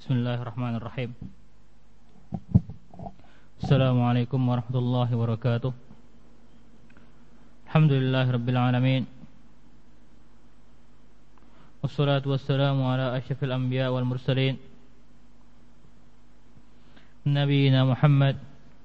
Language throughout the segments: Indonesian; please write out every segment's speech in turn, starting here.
Bismillahirrahmanirrahim. Assalamualaikum warahmatullahi wabarakatuh. Alhamdulillahirabbil alamin. Wassalatu wassalamu ala asyrafil anbiya wal mursalin, nabiyina Muhammad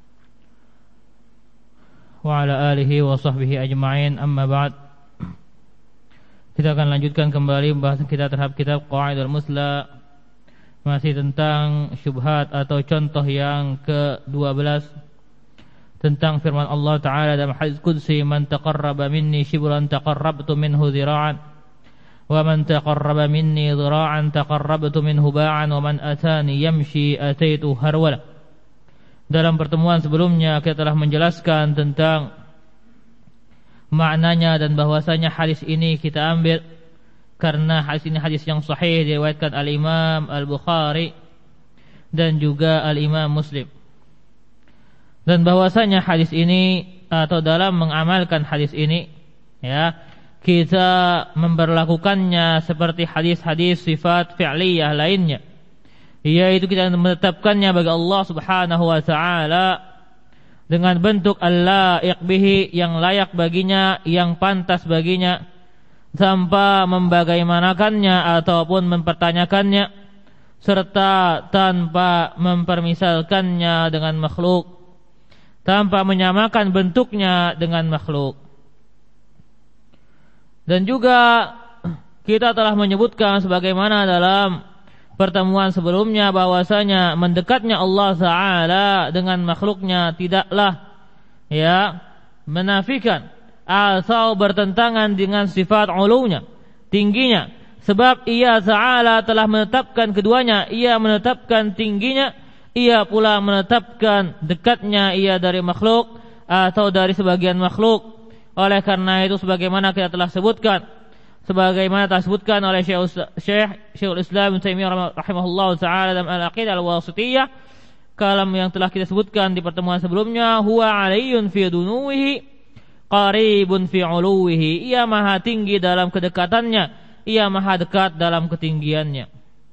wa ala alihi wa sahbihi ajma'in. Amma ba'd. Kita akan lanjutkan kembali pembahasan kita terhadap kitab Qawaidul Musla, masih tentang syubhat atau contoh yang ke-12 tentang firman Allah Ta'ala dalam hadis qudsi, man taqarraba minni shibran taqarrabtu minhu dhira'an wa man taqarraba minni dhira'an taqarrabtu minhu ba'an wa man atani yamshi ataitu harwala. Dalam pertemuan sebelumnya kita telah menjelaskan tentang maknanya dan bahwasanya hadis ini kita ambil karena hadis ini hadis yang sahih, diriwayatkan Al-Imam Al-Bukhari dan juga Al-Imam Muslim. Dan bahwasanya hadis ini atau dalam mengamalkan hadis ini, ya, kita memperlakukannya seperti hadis-hadis sifat fi'liyah lainnya, yaitu kita menetapkannya bagi Allah Subhanahu wa taala dengan bentuk al-laiq bihi, yang layak baginya, yang pantas baginya, tanpa membagaimanakannya ataupun mempertanyakannya, serta tanpa mempermisalkannya dengan makhluk, tanpa menyamakan bentuknya dengan makhluk. Dan juga kita telah menyebutkan sebagaimana dalam pertemuan sebelumnya bahwasanya mendekatnya Allah Ta'ala dengan makhluknya tidaklah, ya, menafikan atau bertentangan dengan sifat ulunya, tingginya. Sebab Ia Ta'ala telah menetapkan keduanya. Ia menetapkan tingginya, Ia pula menetapkan dekatnya Ia dari makhluk atau dari sebagian makhluk. Oleh karena itu, sebagaimana kita telah sebutkan, sebagaimana telah disebutkan oleh Syekhul Islam Ibnu Taimiyah rahimahullahu taala dalam Al-Aqidah Al-Wasithiyah, kalam yang telah kita sebutkan di pertemuan sebelumnya, huwa 'aliyyun fi dunuwihi qaribun fi 'uluwihi. Ia maha tinggi dalam kedekatannya, Ia maha dekat dalam ketinggiannya.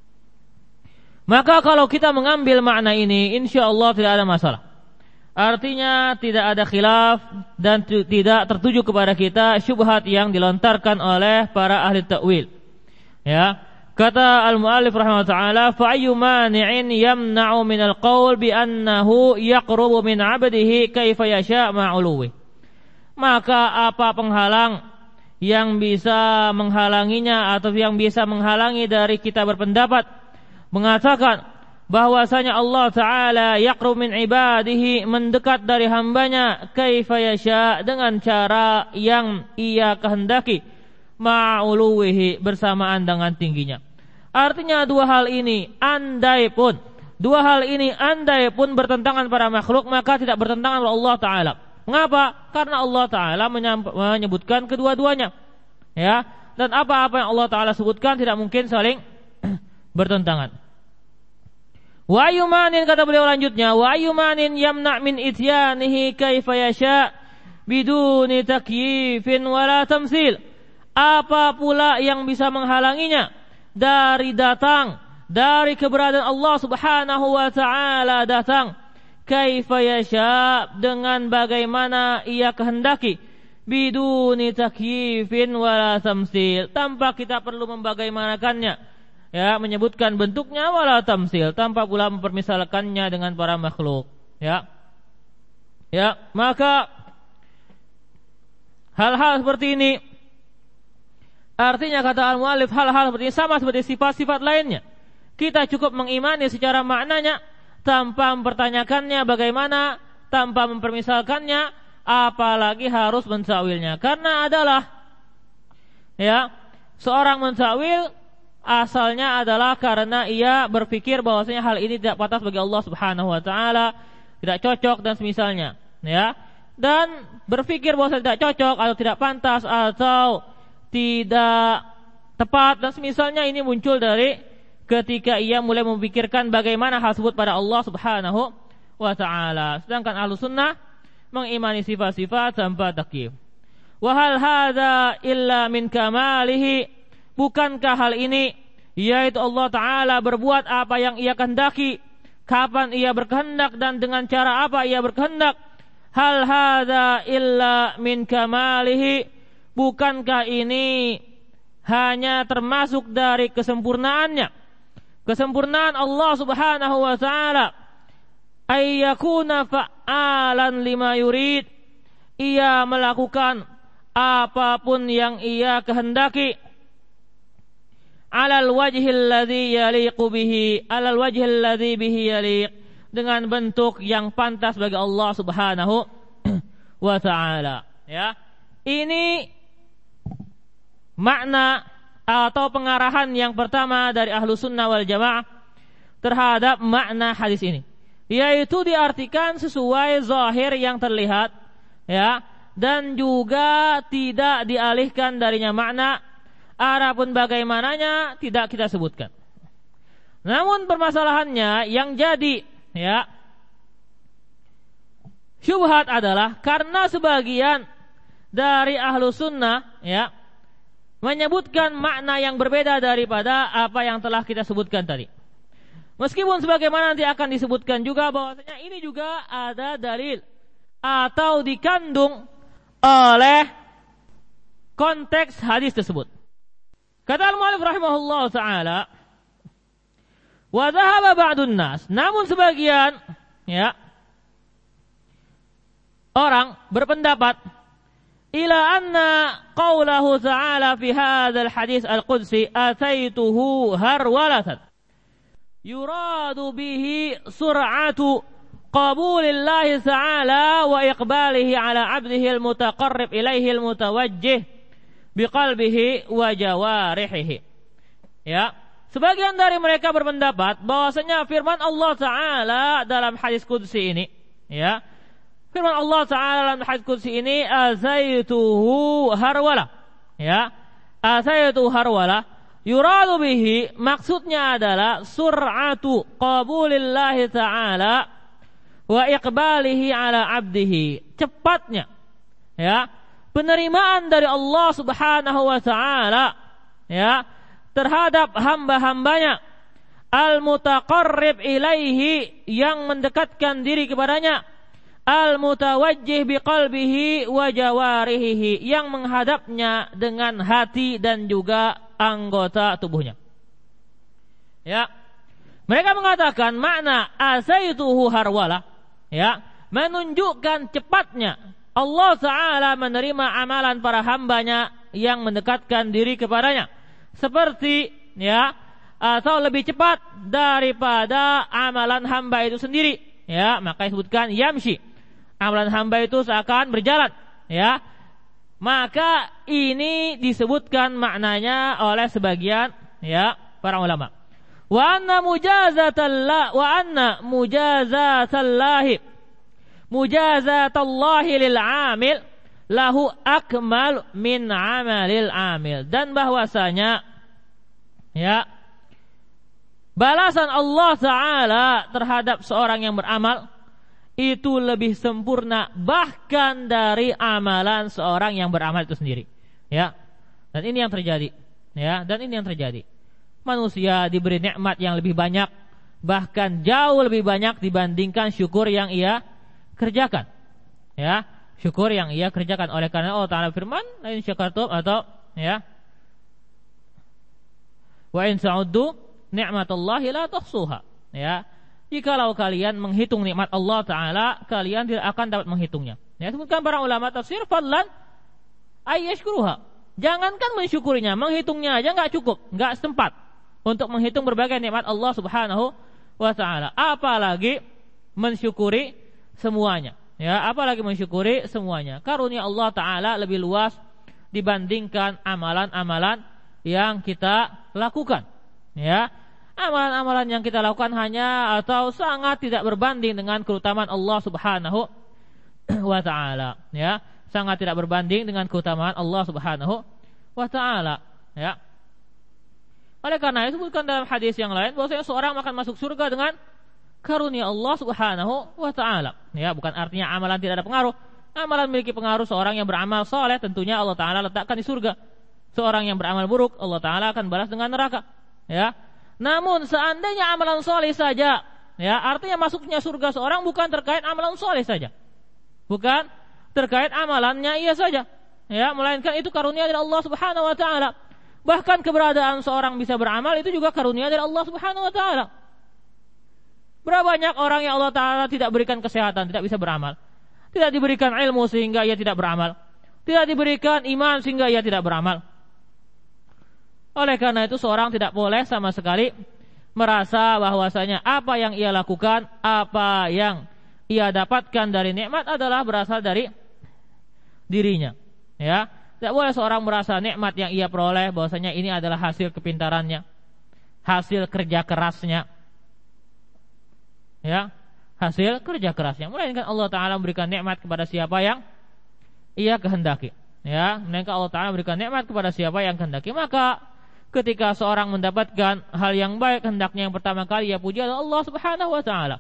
Maka kalau kita mengambil makna ini, insyaallah tidak ada masalah. Artinya tidak ada khilaf dan tidak tertuju kepada kita syubhat yang dilontarkan oleh para ahli ta'wil. Ya, kata al-muallif rahimahullah taala, fa ayyu mani'in yamna'u min al-qaul bi annahu yaqrubu min 'abdihi kaifa yasha' ma'uluwi. Maka apa penghalang yang bisa menghalanginya atau yang bisa menghalangi dari kita berpendapat mengatakan bahwasanya Allah Ta'ala yaqrub min ibadihi, mendekat dari hambanya, kaifa yasha, dengan cara yang Ia kehendaki, ma'uluwihi, bersamaan dengan tingginya. Artinya dua hal ini andai pun bertentangan para makhluk, maka tidak bertentangan dengan Allah Ta'ala. Mengapa? Karena Allah Ta'ala menyebutkan kedua-duanya, ya, dan apa-apa yang Allah Ta'ala sebutkan tidak mungkin saling bertentangan. Wa ayyumanin, kata beliau lanjutnya, wa ayyumanin yamna' min ityanihi kaifa yasha' biduni takyifin wala tamsil. Apa pula yang bisa menghalanginya dari datang, dari keberadaan Allah Subhanahu wa taala datang, kaifa yasha', dengan bagaimana Ia kehendaki, biduni takyifin wala tamsil, tanpa kita perlu membagaimanakannya, ya, menyebutkan bentuknya, wala tamsil, tanpa pula mempermisalkannya dengan para makhluk, ya. Ya, maka hal-hal seperti ini, artinya kata al-muallif, hal-hal seperti ini sama seperti sifat-sifat lainnya. Kita cukup mengimani secara maknanya tanpa mempertanyakannya bagaimana, tanpa mempermisalkannya, apalagi harus mentawilnya. Karena adalah, ya, seorang mentawil asalnya adalah karena ia berpikir bahwasanya hal ini tidak pantas bagi Allah Subhanahu wa taala, tidak cocok dan semisalnya, ya. Dan berpikir bahwasanya tidak cocok atau tidak pantas atau tidak tepat dan semisalnya, ini muncul dari ketika ia mulai memikirkan bagaimana hal tersebut pada Allah Subhanahu wa taala. Sedangkan Ahlus Sunnah mengimani sifat-sifat tanpa takyif. Wa hal hadza illa min kamalihi, bukankah hal ini yaitu Allah Ta'ala berbuat apa yang Ia kehendaki, kapan Ia berkehendak, dan dengan cara apa Ia berkehendak. Hal hadza illa min kamalihi, bukankah ini hanya termasuk dari kesempurnaannya, kesempurnaan Allah Subhanahu wa Ta'ala. Ayyakuna fa'alan lima yurid, Ia melakukan apapun yang Ia kehendaki. Alal wajhil ladzi yaliqu bihi, alal wajhil ladzi bihi yaliq, dengan bentuk yang pantas bagi Allah Subhanahu wa Ta'ala. Ya, ini makna atau pengarahan yang pertama dari Ahlus Sunnah wal Jamaah terhadap makna hadis ini, yaitu diartikan sesuai zahir yang terlihat, ya, dan juga tidak dialihkan darinya makna. Adapun bagaimananya tidak kita sebutkan. Namun permasalahannya yang jadi, ya, syubhat adalah karena sebagian dari ahlu sunnah, ya, menyebutkan makna yang berbeda daripada apa yang telah kita sebutkan tadi. Meskipun sebagaimana nanti akan disebutkan juga bahwasanya ini juga ada dalil atau dikandung oleh konteks hadis tersebut. Kata al-mu'allif rahimahullah ta'ala, wa dhahaba ba'dun nas, namun sebagian, ya, orang berpendapat ila anna qawlahu ta'ala fi hadzal hadis al-qudsi ataituhu harwalatan, yuradu bihi sur'atu qabulillahi ta'ala wa iqbalihi ala 'abdihi al-mutaqarrib ilaihi al-mutawajjih biqalbihi wa jawarihihi. Ya, sebagian dari mereka berpendapat bahwasanya firman Allah Ta'ala dalam hadis qudsi ini, ya, firman Allah Ta'ala dalam hadis qudsi ini, azaituhu harwala, ya, azaituhu harwala, yuradu bihi, maksudnya adalah sur'atu qabulillahi Ta'ala wa iqbalihi ala 'abdihi, cepatnya, ya, penerimaan dari Allah Subhanahu wa Ta'ala, ya, terhadap hamba-hambanya, al-mutaqarrib ilaihi, yang mendekatkan diri kepadanya, al-mutawajjih biqalbihi wa jawarihi, yang menghadapnya dengan hati dan juga anggota tubuhnya. Ya, mereka mengatakan makna asaituhu harwala, ya, menunjukkan cepatnya Allah Ta'ala menerima amalan para hambanya yang mendekatkan diri kepadanya, seperti, ya, atau lebih cepat daripada amalan hamba itu sendiri, ya, maka disebutkan yamshi, amalan hamba itu seakan berjalan, ya, maka ini disebutkan maknanya oleh sebagian, ya, para ulama. Wa anna mujazatallahi mujazatallahi lil amil lahu akmal min amalil amil, dan bahwasanya, ya, balasan Allah Ta'ala terhadap seorang yang beramal itu lebih sempurna bahkan dari amalan seorang yang beramal itu sendiri, ya. Dan ini yang terjadi, ya, dan ini yang terjadi. Manusia diberi nikmat yang lebih banyak, bahkan jauh lebih banyak dibandingkan syukur yang ia kerjakan, ya, syukur yang ia kerjakan. Oleh karena Allah Ta'ala firman, la in syakartum, atau, ya, wa in sa'uddu ni'matallahi la tuhsuha, ya, jikalau kalian menghitung nikmat Allah Ta'ala, kalian tidak akan dapat menghitungnya. Ya, sebutkan para ulama tafsir, fadlan ayyashkuruha, jangankan mensyukurinya, menghitungnya aja enggak cukup, enggak sempat untuk menghitung berbagai nikmat Allah Subhanahu wa Ta'ala, apalagi mensyukuri semuanya, ya, apalagi mensyukuri semuanya. Karunia Allah Ta'ala lebih luas dibandingkan amalan-amalan yang kita lakukan, ya. Amalan-amalan yang kita lakukan hanya atau sangat tidak berbanding dengan keutamaan Allah Subhanahu wa Ta'ala, ya, sangat tidak berbanding dengan keutamaan Allah Subhanahu wa Ta'ala, ya. Oleh karena itu disebutkan dalam hadis yang lain bahwasanya seorang akan masuk surga dengan karunia Allah Subhanahu wa Ta'ala, ya, bukan artinya amalan tidak ada pengaruh. Amalan memiliki pengaruh. Seorang yang beramal soleh tentunya Allah Ta'ala letakkan di surga. Seorang yang beramal buruk Allah Ta'ala akan balas dengan neraka. Ya. Namun seandainya amalan soleh saja, ya, artinya masuknya surga seorang bukan terkait amalan soleh saja, bukan terkait amalannya ia saja, ya, melainkan itu karunia dari Allah Subhanahu Wa Taala. Bahkan keberadaan seorang bisa beramal itu juga karunia dari Allah Subhanahu Wa Taala. Berapa banyak orang yang Allah Taala tidak berikan kesehatan, tidak bisa beramal, tidak diberikan ilmu sehingga ia tidak beramal, tidak diberikan iman sehingga ia tidak beramal. Oleh karena itu seorang tidak boleh sama sekali merasa bahwasanya apa yang ia lakukan, apa yang ia dapatkan dari nikmat adalah berasal dari dirinya. Ya, tidak boleh seorang merasa nikmat yang ia peroleh bahwasanya ini adalah hasil kepintarannya, hasil kerja kerasnya. Ya, hasil kerja kerasnya. Melainkan Allah Taala memberikan nikmat kepada siapa yang ia kehendaki. Ya, melainkan Allah Taala memberikan nikmat kepada siapa yang kehendaki. Maka ketika seorang mendapatkan hal yang baik, hendaknya yang pertama kali ia puji adalah Allah Subhanahu Wa Taala.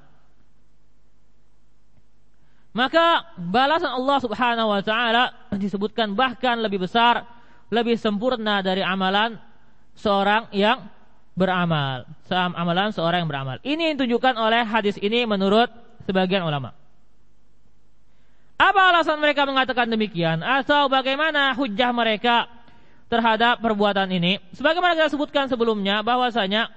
Maka balasan Allah Subhanahu Wa Taala disebutkan bahkan lebih besar, lebih sempurna dari amalan seorang yang beramal. Amalan seorang yang beramal. Ini ditunjukkan oleh hadis ini menurut sebagian ulama. Apa alasan mereka mengatakan demikian? Atau bagaimana hujjah mereka terhadap perbuatan ini? Sebagaimana kita sebutkan sebelumnya bahwasanya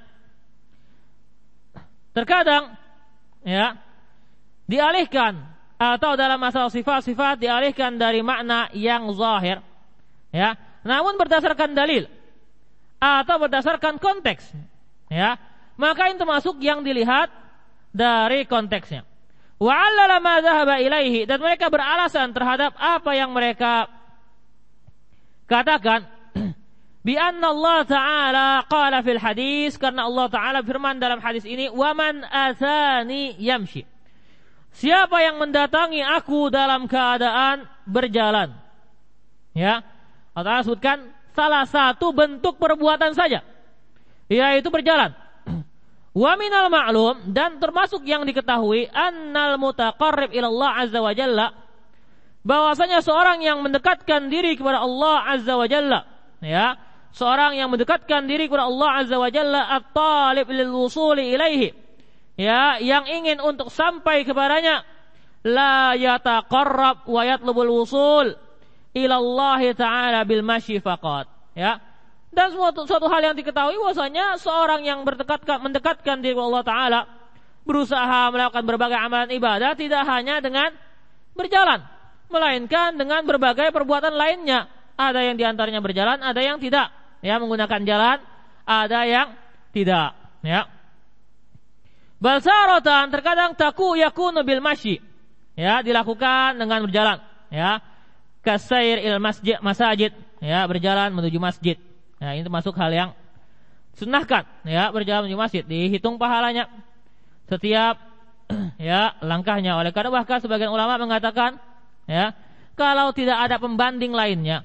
terkadang, ya, dialihkan atau dalam masalah sifat-sifat dialihkan dari makna yang zahir, ya, namun berdasarkan dalil atau berdasarkan konteks, ya, maka itu termasuk yang dilihat dari konteksnya. Wa 'allala ma dhahaba ilaihi, dan mereka beralasan terhadap apa yang mereka katakan bi anna Allah Ta'ala qala fil hadis, karena Allah Ta'ala firman dalam hadis ini, wa man atani yamshi, siapa yang mendatangi aku dalam keadaan berjalan. Ya, Allah Ta'ala sebutkan salah satu bentuk perbuatan saja, yaitu berjalan. Wa minal ma'lum, dan termasuk yang diketahui, annal mutaqarrib ila Allah azza wa jalla, bahwasanya seorang yang mendekatkan diri kepada Allah azza wa jalla, ya, seorang yang mendekatkan diri kepada Allah azza wa jalla, at-talib lil wusuli ilaihi, ya, yang ingin untuk sampai kepadanya, la yataqarrab wa yatlubul wusul ila Allah Ta'ala bil masyi faqat, ya. Dan suatu hal yang diketahui bahwasanya seorang yang mendekatkan diri kepada Allah Ta'ala, berusaha melakukan berbagai amalan ibadah tidak hanya dengan berjalan, melainkan dengan berbagai perbuatan lainnya. Ada yang diantaranya berjalan, ada yang tidak, ya, menggunakan jalan, ada yang tidak, ya. Balsaratan, terkadang yakunu bil masyi, ya, dilakukan dengan berjalan, ya, kasair il masjid, ya, berjalan menuju masjid. Ya, ini termasuk hal yang sunnahkan, ya, berjalan menuju masjid, dihitung pahalanya setiap, ya, langkahnya. Oleh karena bahkan sebagian ulama mengatakan, ya, kalau tidak ada pembanding lainnya,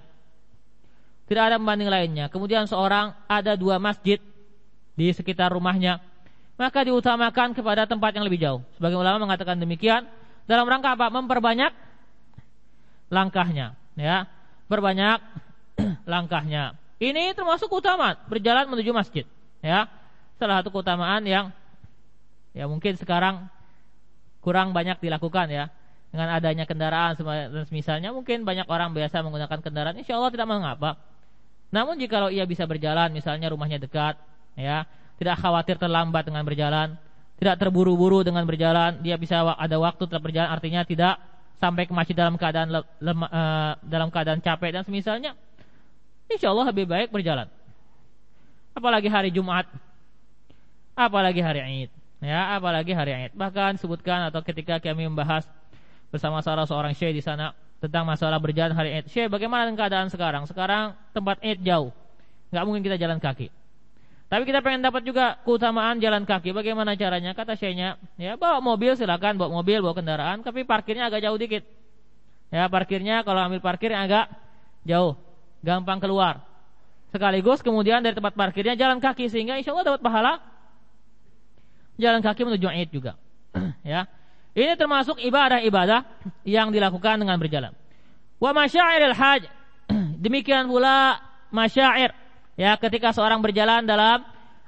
kemudian seorang ada 2 masjid di sekitar rumahnya, maka diutamakan kepada tempat yang lebih jauh. Sebagian ulama mengatakan demikian dalam rangka apa? Memperbanyak langkahnya, ya, berbanyak langkahnya. Ini termasuk utama berjalan menuju masjid, ya. Salah satu keutamaan yang, ya, mungkin sekarang kurang banyak dilakukan, ya, dengan adanya kendaraan dan misalnya mungkin banyak orang biasa menggunakan kendaraan, insya Allah tidak mengapa. Namun jikalau ia bisa berjalan, misalnya rumahnya dekat, ya, tidak khawatir terlambat dengan berjalan, tidak terburu-buru dengan berjalan, dia bisa ada waktu tetap berjalan, artinya tidak sampai ke masjid dalam keadaan capek dan semisalnya, insya Allah lebih baik berjalan. Apalagi hari Jumat, apalagi hari Id, ya, apalagi hari Id. Bahkan sebutkan atau ketika kami membahas bersama salah seorang syekh di sana tentang masalah berjalan hari Id. Syekh, bagaimana dengan keadaan sekarang? Sekarang tempat Id jauh, nggak mungkin kita jalan kaki. Tapi kita pengen dapat juga keutamaan jalan kaki. Bagaimana caranya? Kata syekhnya, ya, bawa mobil silakan, bawa mobil, bawa kendaraan, tapi parkirnya agak jauh dikit. Ya, parkirnya kalau ambil parkir agak jauh, gampang keluar. Sekaligus kemudian dari tempat parkirnya jalan kaki, sehingga insya Allah dapat pahala jalan kaki menuju Id juga. Ya, ini termasuk ibadah-ibadah yang dilakukan dengan berjalan. Wa masyairil haj, demikian pula masyair, ya, ketika seorang berjalan dalam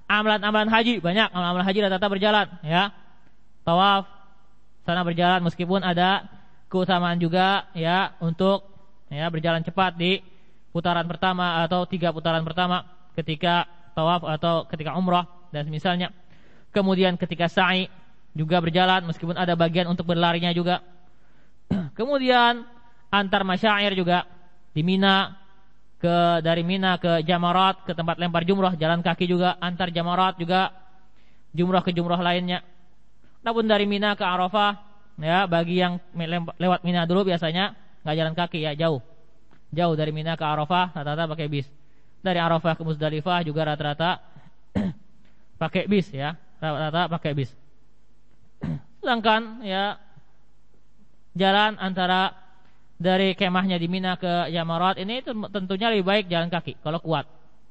amalan-amalan haji banyak, amalan-amalan haji rata-rata berjalan, ya. Tawaf sana berjalan meskipun ada keutamaan juga, ya, untuk ya berjalan cepat di putaran pertama atau 3 putaran pertama ketika tawaf atau ketika umrah dan semisalnya. Kemudian ketika sa'i juga berjalan meskipun ada bagian untuk berlarinya juga. Kemudian antar masyair juga di Mina, dari Mina ke Jamarat, ke tempat lempar jumrah, jalan kaki juga, antar Jamarat juga jumrah ke jumrah lainnya. Namun dari Mina ke Arafah, ya, bagi yang lewat Mina dulu biasanya nggak jalan kaki, ya, jauh dari Mina ke Arafah rata-rata pakai bis. Dari Arafah ke Muzdalifah juga rata-rata pakai bis, ya, rata-rata pakai bis. Sedangkan ya jalan antara dari kemahnya di Mina ke Jamarat ini tentunya lebih baik jalan kaki kalau kuat.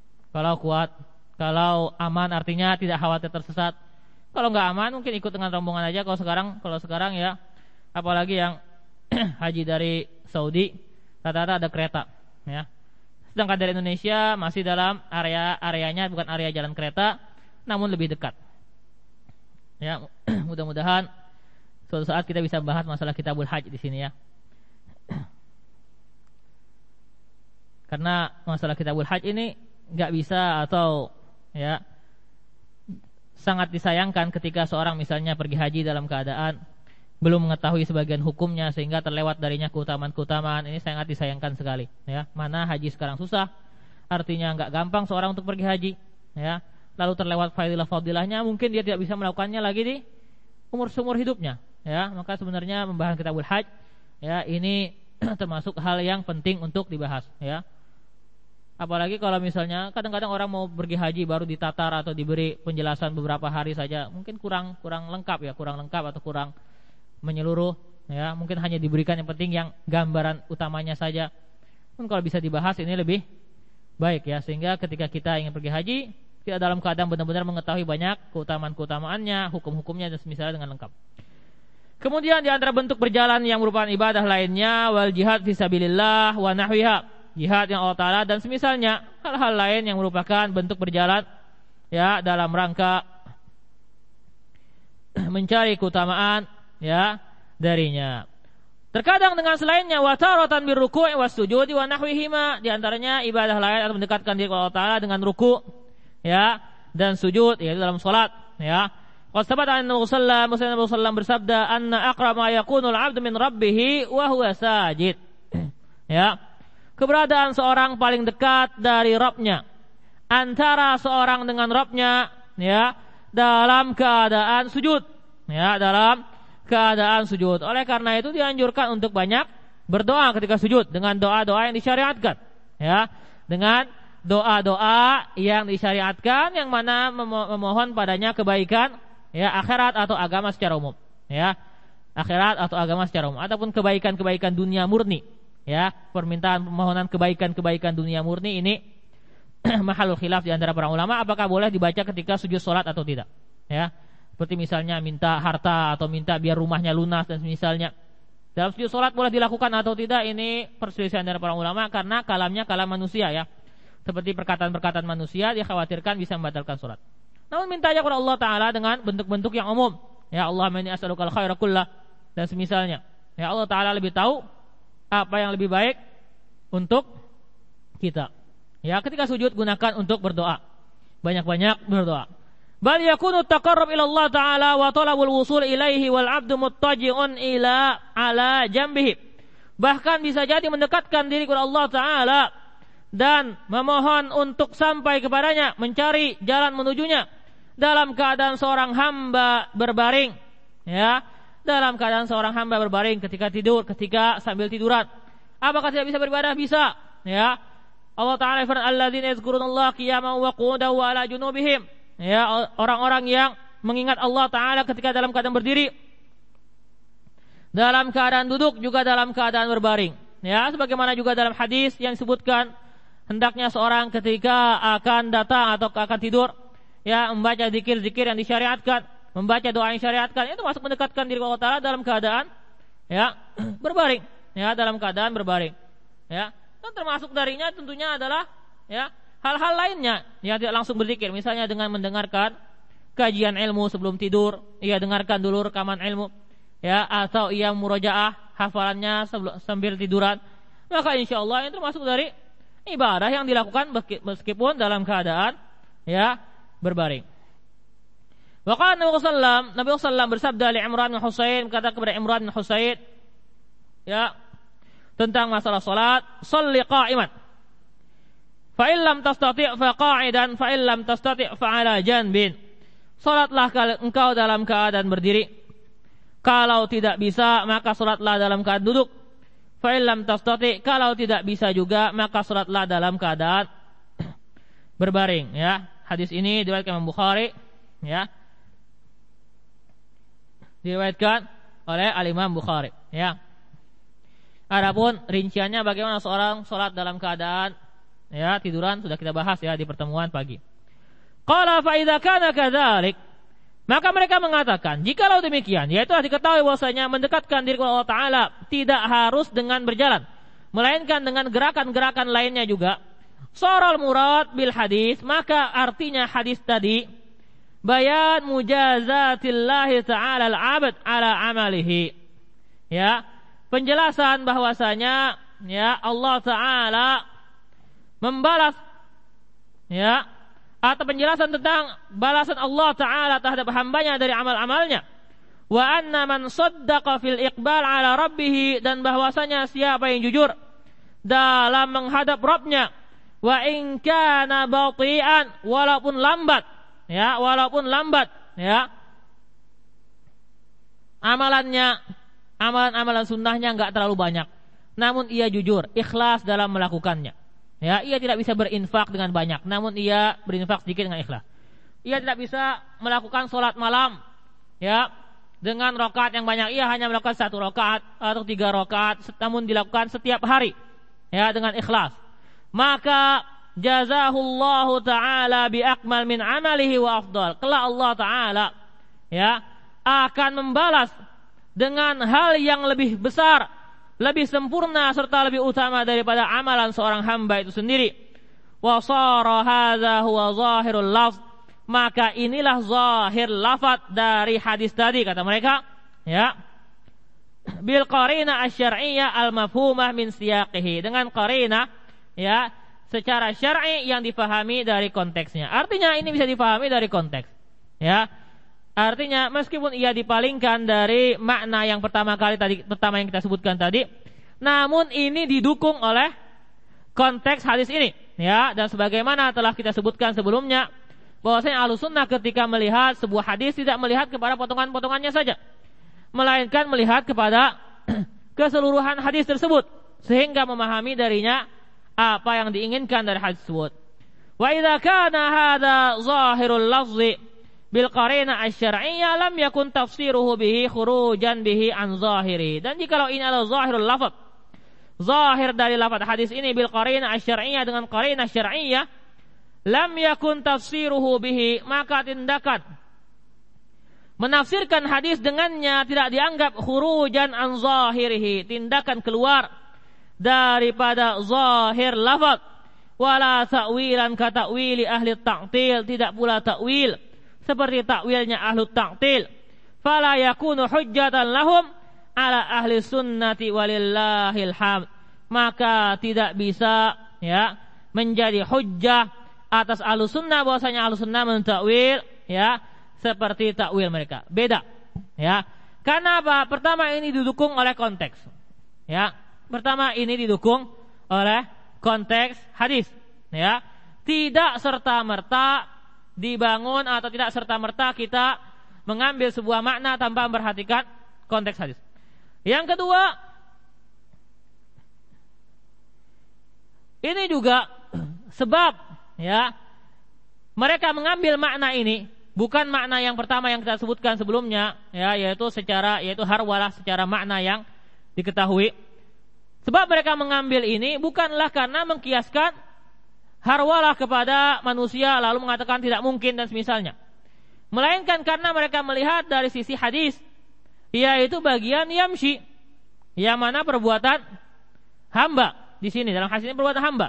Kalau aman artinya tidak khawatir tersesat. Kalau nggak aman mungkin ikut dengan rombongan aja. Kalau sekarang ya, apalagi yang haji dari Saudi rata-rata ada kereta, ya. Sedangkan dari Indonesia masih dalam areanya bukan area jalan kereta, namun lebih dekat. Ya, mudah-mudahan suatu saat kita bisa bahas masalah kitabul haji di sini, ya. Karena masalah kitabul haji ini nggak bisa atau ya sangat disayangkan ketika seorang misalnya pergi haji dalam keadaan belum mengetahui sebagian hukumnya sehingga terlewat darinya keutamaan-keutamaan. Ini sangat disayangkan sekali, ya. Mana haji sekarang susah, artinya nggak gampang seorang untuk pergi haji, ya. Lalu terlewat fadilah-fadilahnya, mungkin dia tidak bisa melakukannya lagi di umur hidupnya, ya. Maka sebenarnya membahas kitabul haji, ya, ini termasuk hal yang penting untuk dibahas, ya. Apalagi kalau misalnya kadang-kadang orang mau pergi haji baru ditatar atau diberi penjelasan beberapa hari saja, mungkin kurang lengkap, ya, kurang lengkap atau kurang menyeluruh, ya. Mungkin hanya diberikan yang penting yang gambaran utamanya saja. Mungkin kalau bisa dibahas ini lebih baik, ya, sehingga ketika kita ingin pergi haji tidak dalam keadaan benar-benar mengetahui banyak keutamaan-keutamaannya, hukum-hukumnya dan semisalnya dengan lengkap. Kemudian di antara bentuk berjalan yang merupakan ibadah lainnya wal jihad fisabilillah wa nahwiha, jihad yang Allah Ta'ala dan semisalnya, hal-hal lain yang merupakan bentuk berjalan, ya, dalam rangka mencari keutamaan, ya, darinya. Terkadang dengan selainnya wa taratan birruku' wasujudi wa nahwihima, di antaranya ibadah lain atau mendekatkan diri kepada Allah Ta'ala dengan ruku', ya, dan sujud, yaitu dalam salat, ya. Qad sabata anna Nabi sallallahu bersabda anna aqrab ma yakunu al-'abdu min rabbih wa huwa sajid. Ya. Keberadaan seorang paling dekat dari Rabb-nya, antara seorang dengan Rabb-nya, ya, dalam keadaan sujud, ya, dalam keadaan sujud. Oleh karena itu dianjurkan untuk banyak berdoa ketika sujud dengan doa-doa yang disyariatkan, ya, dengan doa-doa yang disyariatkan yang mana memohon padanya kebaikan, ya, akhirat atau agama secara umum, ya, akhirat atau agama secara umum, ataupun kebaikan-kebaikan dunia murni, ya, permohonan kebaikan-kebaikan dunia murni ini mahalul khilaf di antara para ulama apakah boleh dibaca ketika sujud salat atau tidak, ya. Seperti misalnya minta harta atau minta biar rumahnya lunas dan misalnya. Dalam sujud salat boleh dilakukan atau tidak, ini perselisihan antara para ulama karena kalamnya kalam manusia, ya. Seperti perkataan-perkataan manusia dikhawatirkan bisa membatalkan salat. Namun minta aja kepada Allah Ta'ala dengan bentuk-bentuk yang umum, ya, Allahumma inni as'alukal khaira kullah dan semisalnya. Ya, Allah Ta'ala lebih tahu apa yang lebih baik untuk kita. Ya, ketika sujud gunakan untuk berdoa. Banyak-banyak berdoa. Bal yakunu taqarrub ila Allah Ta'ala wa talabul wusul ilaihi wal 'abdu muttaji'un ila ala jambihi. Bahkan bisa jadi mendekatkan diri kepada Allah Ta'ala dan memohon untuk sampai kepadanya, mencari jalan menujunya dalam keadaan seorang hamba berbaring, ya, dalam keadaan seorang hamba berbaring ketika tidur, ketika sambil tiduran. Apakah tidak bisa beribadah? Bisa, ya. Allah Ta'ala firman alladzina yazkurunallaha qiyaman wa qu'udan wa ala junubihim, ya, orang-orang yang mengingat Allah Ta'ala ketika dalam keadaan berdiri, dalam keadaan duduk, juga dalam keadaan berbaring, ya. Sebagaimana juga dalam hadis yang disebutkan hendaknya seorang ketika akan datang atau akan tidur, ya, membaca zikir-zikir yang disyariatkan, membaca doa yang disyariatkan, itu masuk mendekatkan diri Allah Ta'ala dalam keadaan, ya, berbaring, ya, dalam keadaan berbaring, ya. Dan termasuk darinya tentunya adalah, ya, hal-hal lainnya yang tidak langsung berzikir, misalnya dengan mendengarkan kajian ilmu sebelum tidur, ia dengarkan dulu rekaman ilmu, ya, atau ia murojaah hafalannya sambil tiduran, maka insyaallah itu termasuk dari ibadah yang dilakukan meskipun dalam keadaan ya berbaring. Waqala Nabi sallallahu bersabda li Imran bin Husain, kata kepada Imran bin Husain ya tentang masalah salat, shalli qa'iman fa illam tastati' fa qa'idan fa illam tastati' fa 'ala janbin. Salatlah engkau dalam keadaan berdiri, kalau tidak bisa maka salatlah dalam keadaan duduk, fa illam tastati', kalau tidak bisa juga maka salatlah dalam keadaan berbaring ya. Hadis ini diriwayatkan Imam Bukhari ya, diriwayatkan oleh Al-Imam Bukhari ya. Adapun rinciannya bagaimana seorang salat dalam keadaan ya tiduran sudah kita bahas ya di pertemuan pagi. Qala fa idza kana kadzalik, maka mereka mengatakan jikalau demikian, yaitu diketahui bahwasanya mendekatkan diri kepada Allah Taala tidak harus dengan berjalan, melainkan dengan gerakan-gerakan lainnya juga. Saral murad bil hadis, maka artinya hadis tadi bayan mujazatillahi ta'ala al-'abd ala amalihi. Ya, penjelasan bahwasanya ya Allah Ta'ala membalas ya, atau penjelasan tentang balasan Allah Ta'ala terhadap hambanya dari amal-amalnya. Wa anna man saddaqa fil iqbal ala rabbih, dan bahwasanya siapa yang jujur dalam menghadap Rabbnya, wa in kana bati'an, walaupun lambat ya, walaupun lambat ya, amalan sunnahnya enggak terlalu banyak, namun ia jujur, ikhlas dalam melakukannya. Ya, ia tidak bisa berinfak dengan banyak, namun ia berinfak sedikit dengan ikhlas. Ia tidak bisa melakukan sholat malam ya dengan rakaat yang banyak, ia hanya melakukan 1 rakaat atau 3 rakaat, namun dilakukan setiap hari ya dengan ikhlas. Maka jazahullahu ta'ala biakmal min amalihi wa afdal. Kelak Allah Ta'ala ya akan membalas dengan hal yang lebih besar, lebih sempurna serta lebih utama daripada amalan seorang hamba itu sendiri. Wa sara hadza huwa zahirul lafz, maka inilah zahir lafaz dari hadis tadi kata mereka ya, bil qarina asy-syar'iyyah al-mafhumah min siyaqihi, dengan qarina ya secara syar'i yang difahami dari konteksnya. Artinya ini bisa difahami dari konteks ya. Artinya meskipun ia dipalingkan dari makna yang pertama yang kita sebutkan tadi, namun ini didukung oleh konteks hadis ini ya. Dan sebagaimana telah kita sebutkan sebelumnya, bahwasanya Ahlus Sunnah ketika melihat sebuah hadis tidak melihat kepada potongan-potongannya saja, melainkan melihat kepada keseluruhan hadis tersebut sehingga memahami darinya apa yang diinginkan dari hadis tersebut. Wa idza kana hadza zahirul lafzi bil qarina asy-syar'iyyah lam yakun tafsiruhu bihi khurujan bihi an zahiri. Dan jikalau ini adalah zahirul lafz, zahir dari lafaz hadis ini bil qarina asy-syar'iyyah, dengan qarina syar'iyyah, lam yakun tafsiruhu bihi, maka tindakan menafsirkan hadis dengannya tidak dianggap khurujan an zahirihi, tindakan keluar daripada zahir lafaz. Wala ta'wilan ka ta'wili ahli ta'til, tidak pula ta'wil seperti ta'wilnya ahli ta'til. Fala yakunu hujjatan lahum ala ahli sunnati walillahil hamd, maka tidak bisa ya menjadi hujjah atas ahli sunnah, bahwasanya ahli sunnah mentakwil ya seperti takwil mereka. Beda ya. Karena apa? Pertama, ini didukung oleh konteks ya. Pertama, ini didukung oleh konteks hadis ya. Tidak serta-merta dibangun atau tidak serta-merta kita mengambil sebuah makna tanpa memperhatikan konteks hadis. Yang kedua, ini juga sebab ya mereka mengambil makna ini bukan makna yang pertama yang kita sebutkan sebelumnya ya, yaitu harwalah secara makna yang diketahui. Sebab mereka mengambil ini bukanlah karena mengkiaskan harwalah kepada manusia lalu mengatakan tidak mungkin dan semisalnya, melainkan karena mereka melihat dari sisi hadis, yaitu bagian yamshi, yang mana perbuatan hamba di sini dalam hadis ini perbuatan hamba.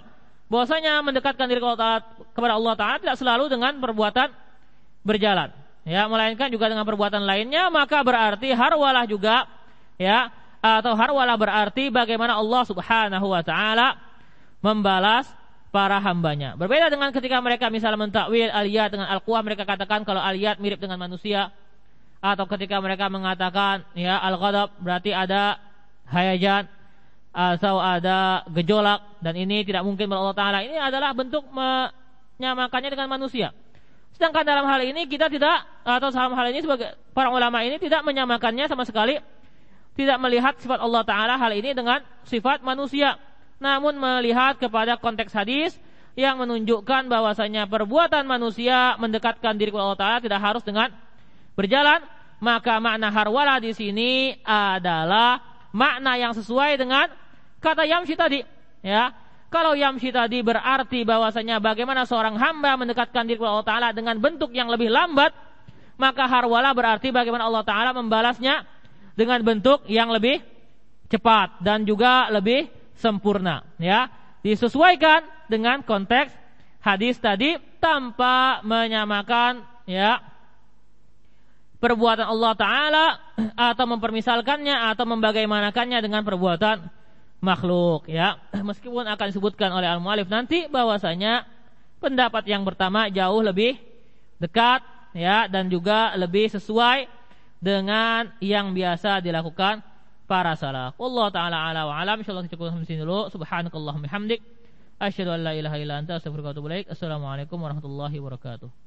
bahwasanya mendekatkan diri kepada Allah Ta'ala tidak selalu dengan perbuatan berjalan, ya, melainkan juga dengan perbuatan lainnya. Maka berarti harwalah juga, ya, atau harwalah berarti bagaimana Allah Subhanahu wa Ta'ala membalas para hambanya. Berbeda dengan ketika mereka misalnya mentakwil aliyat dengan al-quwah, mereka katakan kalau aliyat mirip dengan manusia, atau ketika mereka mengatakan, ya, al-ghadab berarti ada hayajan atau ada gejolak, dan ini tidak mungkin Allah Ta'ala. Ini adalah bentuk menyamakannya dengan manusia. Sedangkan dalam hal ini kita tidak, atau dalam hal ini sebagai para ulama ini tidak menyamakannya sama sekali, tidak melihat sifat Allah Ta'ala hal ini dengan sifat manusia, namun melihat kepada konteks hadis yang menunjukkan bahwasanya perbuatan manusia mendekatkan diri kepada Allah Ta'ala tidak harus dengan berjalan. Maka makna harwala di sini adalah makna yang sesuai dengan kata yamshi tadi, ya. Kalau yamshi tadi berarti bahwasanya bagaimana seorang hamba mendekatkan diri kepada Allah Ta'ala dengan bentuk yang lebih lambat, maka harwala berarti bagaimana Allah Ta'ala membalasnya dengan bentuk yang lebih cepat dan juga lebih sempurna, ya. Disesuaikan dengan konteks hadis tadi tanpa menyamakan, ya, perbuatan Allah Ta'ala atau mempermisalkannya atau membagaimanakannya dengan perbuatan makhluk, ya. Meskipun akan disebutkan oleh al-mu'allif nanti bahwasanya pendapat yang pertama jauh lebih dekat, ya, dan juga lebih sesuai dengan yang biasa dilakukan para salaf. Wallahu ta'ala ala wa alam. Insyaallah kita cukup sampai sini dulu. Subhanakallahumma hamdik, asyhadu an la ilaha illa anta, astaghfiruka wa atubu ilaik. Assalamualaikum warahmatullahi wabarakatuh.